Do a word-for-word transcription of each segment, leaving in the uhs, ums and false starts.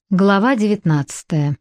Глава девятнадцатая.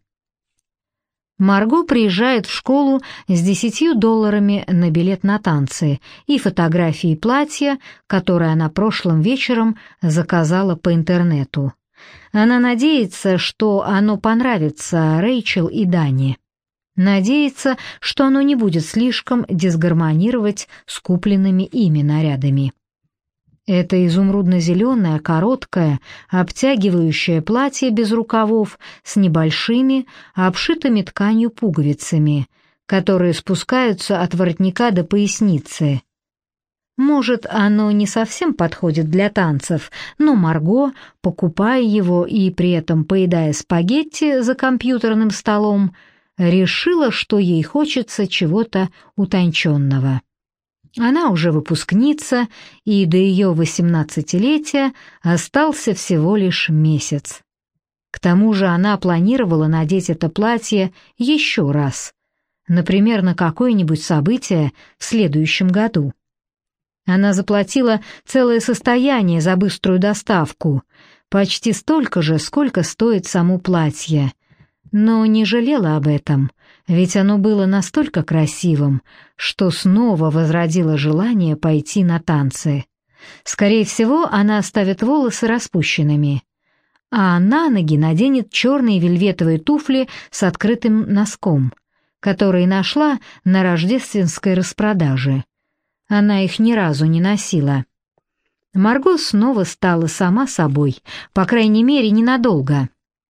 Марго приезжает в школу с десятью долларами на билет на танцы и фотографией платья, которое она прошлым вечером заказала по интернету. Она надеется, что оно понравится Рэйчел и Дане. Надеется, что оно не будет слишком дисгармонировать с купленными ими нарядами. Это изумрудно-зеленое, короткое, обтягивающее платье без рукавов с небольшими, обшитыми тканью пуговицами, которые спускаются от воротника до поясницы. Может, оно не совсем подходит для танцев, но Марго, покупая его и при этом поедая спагетти за компьютерным столом, решила, что ей хочется чего-то утонченного. Она уже выпускница, и до ее восемнадцатилетия остался всего лишь месяц. К тому же она планировала надеть это платье еще раз, например, на какое-нибудь событие в следующем году. Она заплатила целое состояние за быструю доставку, почти столько же, сколько стоит само платье, но не жалела об этом, ведь оно было настолько красивым, что снова возродило желание пойти на танцы. Скорее всего, она оставит волосы распущенными, а на ноги наденет черные вельветовые туфли с открытым носком, которые нашла на рождественской распродаже. Она их ни разу не носила. Марго снова стала сама собой, по крайней мере, ненадолго.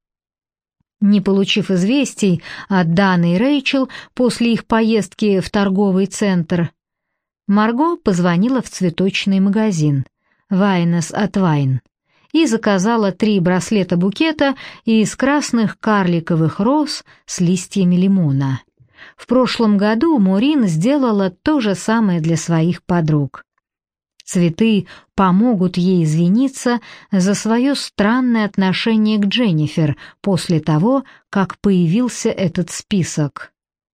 Не получив известий от Даны и Рэйчел после их поездки в торговый центр, Марго позвонила в цветочный магазин «Вайнес от Вайн» и заказала три браслета-букета из красных карликовых роз с листьями лимона. В прошлом году Морин сделала то же самое для своих подруг. Цветы помогут ей извиниться за свое странное отношение к Дженнифер после того, как появился этот список.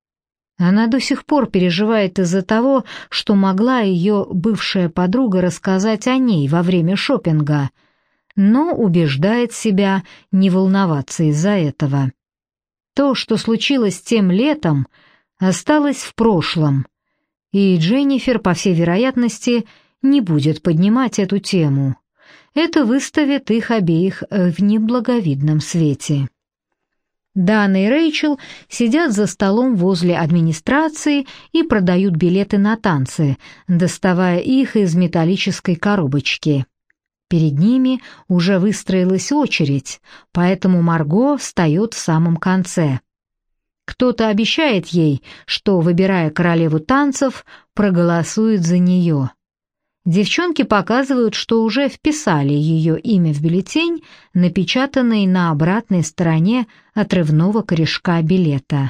Она до сих пор переживает из-за того, что могла ее бывшая подруга рассказать о ней во время шопинга, но убеждает себя не волноваться из-за этого. То, что случилось тем летом, осталось в прошлом, и Дженнифер, по всей вероятности, не будет поднимать эту тему. Это выставит их обеих в неблаговидном свете. Дана и Рэйчел сидят за столом возле администрации и продают билеты на танцы, доставая их из металлической коробочки. Перед ними уже выстроилась очередь, поэтому Марго встает в самом конце. Кто-то обещает ей, что, выбирая королеву танцев, проголосует за нее. Девчонки показывают, что уже вписали ее имя в бюллетень, напечатанный на обратной стороне отрывного корешка билета.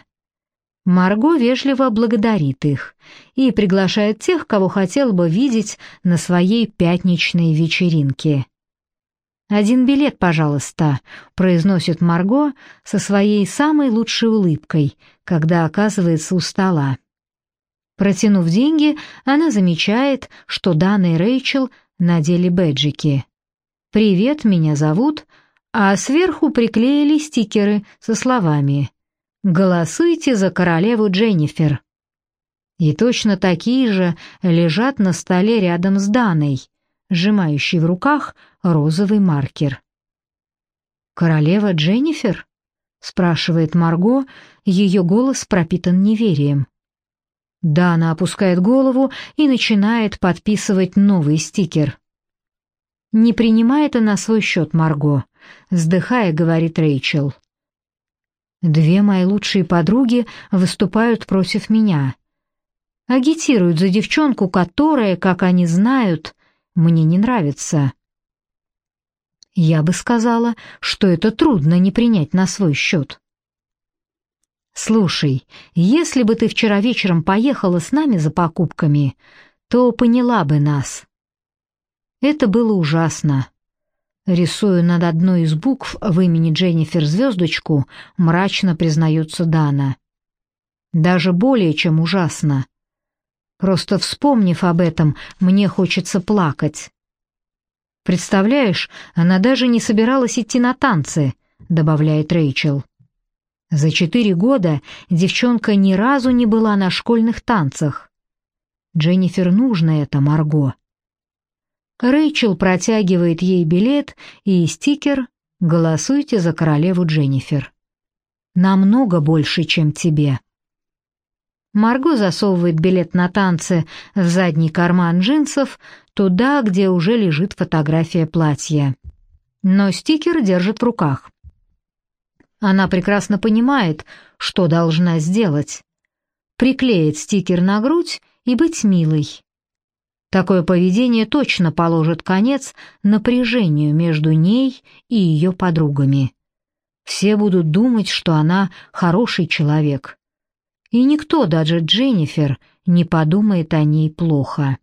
Марго вежливо благодарит их и приглашает тех, кого хотела бы видеть на своей пятничной вечеринке. «Один билет, пожалуйста», — произносит Марго со своей самой лучшей улыбкой, когда оказывается у стола. Протянув деньги, она замечает, что Дана и Рэйчел надели бэджики. «Привет, меня зовут», а сверху приклеили стикеры со словами «Голосуйте за королеву Дженнифер». И точно такие же лежат на столе рядом с Даной, сжимающей в руках розовый маркер. «Королева Дженнифер?» — спрашивает Марго, ее голос пропитан неверием. Дана опускает голову и начинает подписывать новый стикер. «Не принимай это на свой счет, Марго», — вздыхая, говорит Рэйчел. «Две мои лучшие подруги выступают против меня. Агитируют за девчонку, которая, как они знают, мне не нравится». Я бы сказала, что это трудно не принять на свой счет. «Слушай, если бы ты вчера вечером поехала с нами за покупками, то поняла бы нас». Это было ужасно. Рисуя над одной из букв в имени Дженнифер звездочку, мрачно признается Дана. Даже более чем ужасно. Просто вспомнив об этом, мне хочется плакать. Представляешь, она даже не собиралась идти на танцы, добавляет Рэйчел. За четыре года девчонка ни разу не была на школьных танцах. Дженнифер нужно это, Марго. Рэйчел протягивает ей билет и стикер «Голосуйте за королеву Дженнифер». Намного больше, чем тебе. Марго засовывает билет на танцы в задний карман джинсов, туда, где уже лежит фотография платья. Но стикер держит в руках. Она прекрасно понимает, что должна сделать. Приклеить стикер на грудь и быть милой. Такое поведение точно положит конец напряжению между ней и ее подругами. Все будут думать, что она хороший человек. И никто, даже Дженнифер, не подумает о ней плохо.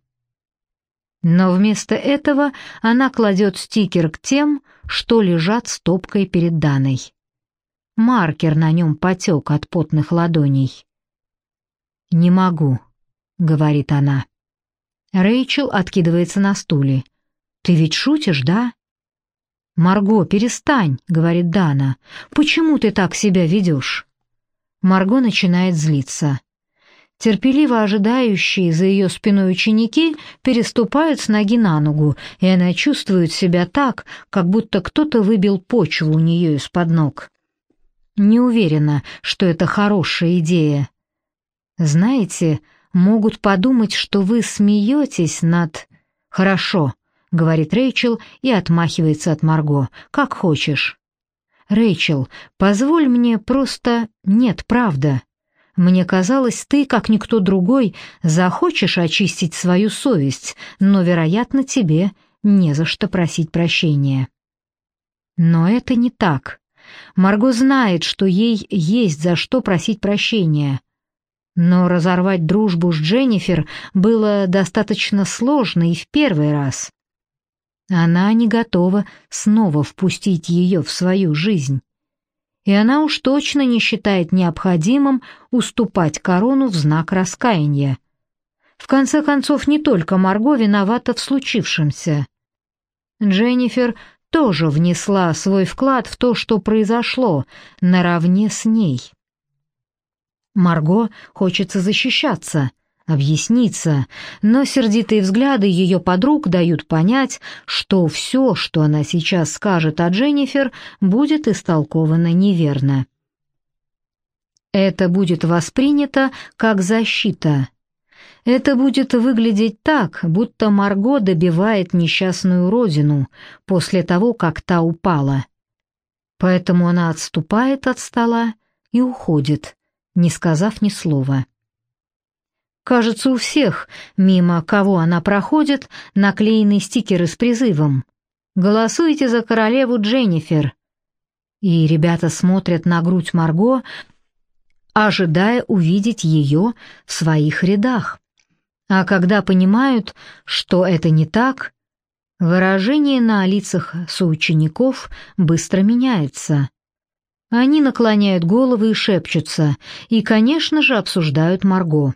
Но вместо этого она кладет стикер к тем, что лежат стопкой перед Даной. Маркер на нем потек от потных ладоней. «Не могу», — говорит она. Рэйчел откидывается на стуле. «Ты ведь шутишь, да?» «Марго, перестань», — говорит Дана. «Почему ты так себя ведешь?» Марго начинает злиться. Терпеливо ожидающие за ее спиной ученики переступают с ноги на ногу, и она чувствует себя так, как будто кто-то выбил почву у нее из-под ног. Не уверена, что это хорошая идея. Знаете, могут подумать, что вы смеетесь над... «Хорошо», — говорит Рэйчел и отмахивается от Марго. «Как хочешь». «Рэйчел, позволь мне просто... Нет, правда. Мне казалось, ты, как никто другой, захочешь очистить свою совесть, но, вероятно, тебе не за что просить прощения». Но это не так. Марго знает, что ей есть за что просить прощения. Но разорвать дружбу с Дженнифер было достаточно сложно и в первый раз. Она не готова снова впустить ее в свою жизнь. И она уж точно не считает необходимым уступать корону в знак раскаяния. В конце концов, не только Марго виновата в случившемся. Дженнифер тоже внесла свой вклад в то, что произошло, наравне с ней. Марго хочется защищаться, объясниться, но сердитые взгляды ее подруг дают понять, что все, что она сейчас скажет о Дженнифер, будет истолковано неверно. Это будет воспринято как защита. Это будет выглядеть так, будто Марго добивает несчастную родину после того, как та упала. Поэтому она отступает от стола и уходит, не сказав ни слова. Кажется, у всех, мимо кого она проходит, наклеены стикеры с призывом «Голосуйте за королеву Дженнифер». И ребята смотрят на грудь Марго, ожидая увидеть ее в своих рядах. А когда понимают, что это не так, выражение на лицах соучеников быстро меняется. Они наклоняют головы и шепчутся, и, конечно же, обсуждают Марго.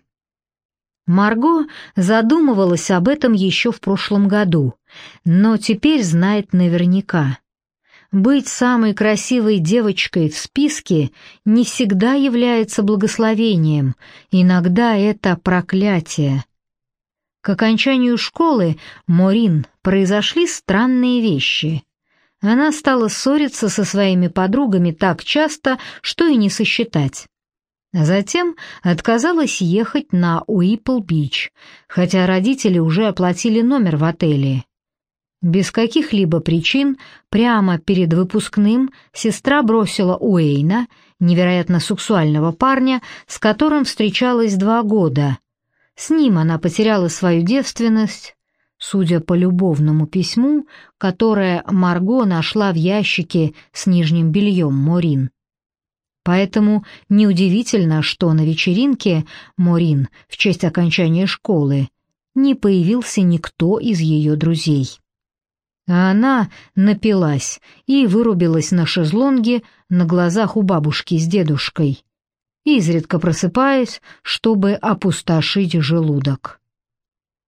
Марго задумывалась об этом еще в прошлом году, но теперь знает наверняка. Быть самой красивой девочкой в списке не всегда является благословением, иногда это проклятие. К окончанию школы Морин произошли странные вещи. Она стала ссориться со своими подругами так часто, что и не сосчитать. Затем отказалась ехать на Уипл-Бич, хотя родители уже оплатили номер в отеле. Без каких-либо причин прямо перед выпускным сестра бросила Уэйна, невероятно сексуального парня, с которым встречалась два года. С ним она потеряла свою девственность, судя по любовному письму, которое Марго нашла в ящике с нижним бельем Морин. Поэтому неудивительно, что на вечеринке Морин в честь окончания школы не появился никто из ее друзей. А она напилась и вырубилась на шезлонге на глазах у бабушки с дедушкой, изредка просыпаясь, чтобы опустошить желудок.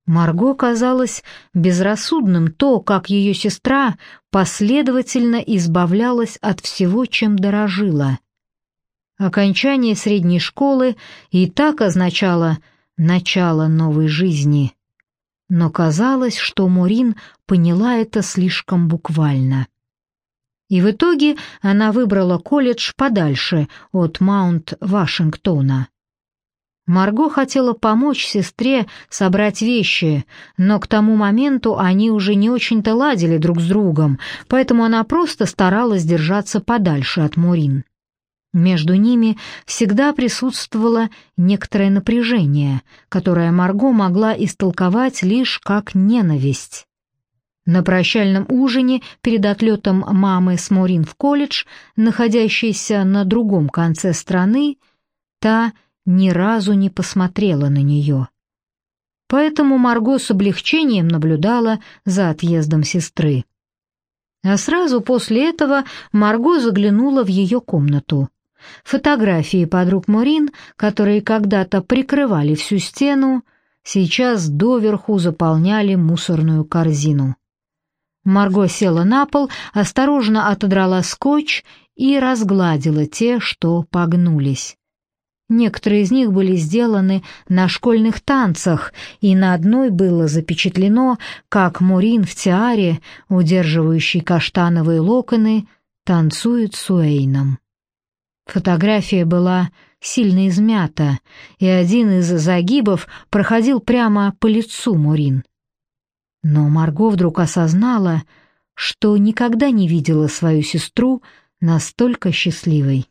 Марго казалось безрассудным то, как ее сестра последовательно избавлялась от всего, чем дорожила. Окончание средней школы и так означало начало новой жизни. Но казалось, что Морин поняла это слишком буквально. И в итоге она выбрала колледж подальше от Маунт-Вашингтона. Марго хотела помочь сестре собрать вещи, но к тому моменту они уже не очень-то ладили друг с другом, поэтому она просто старалась держаться подальше от Морин. Между ними всегда присутствовало некоторое напряжение, которое Марго могла истолковать лишь как ненависть. На прощальном ужине перед отлетом мамы с Морин в колледж, находящейся на другом конце страны, та ни разу не посмотрела на нее. Поэтому Марго с облегчением наблюдала за отъездом сестры. А сразу после этого Марго заглянула в ее комнату. Фотографии подруг Морин, которые когда-то прикрывали всю стену, сейчас доверху заполняли мусорную корзину. Марго села на пол, осторожно отодрала скотч и разгладила те, что погнулись. Некоторые из них были сделаны на школьных танцах, и на одной было запечатлено, как Морин в тиаре, удерживающей каштановые локоны, танцует с Уэйном. Фотография была сильно измята, и один из загибов проходил прямо по лицу Морин. Но Марго вдруг осознала, что никогда не видела свою сестру настолько счастливой.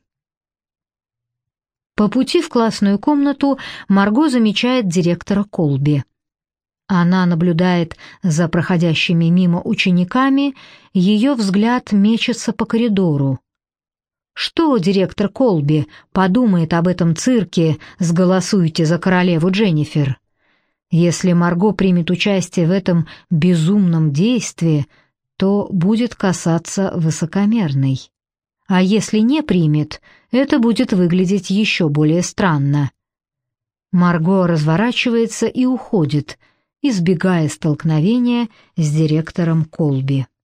По пути в классную комнату Марго замечает директора Колби. Она наблюдает за проходящими мимо учениками, ее взгляд мечется по коридору. Что директор Колби подумает об этом цирке с «Голосуйте за королеву Дженнифер»? Если Марго примет участие в этом безумном действии, то будет касаться высокомерной. А если не примет, это будет выглядеть еще более странно. Марго разворачивается и уходит, избегая столкновения с директором Колби.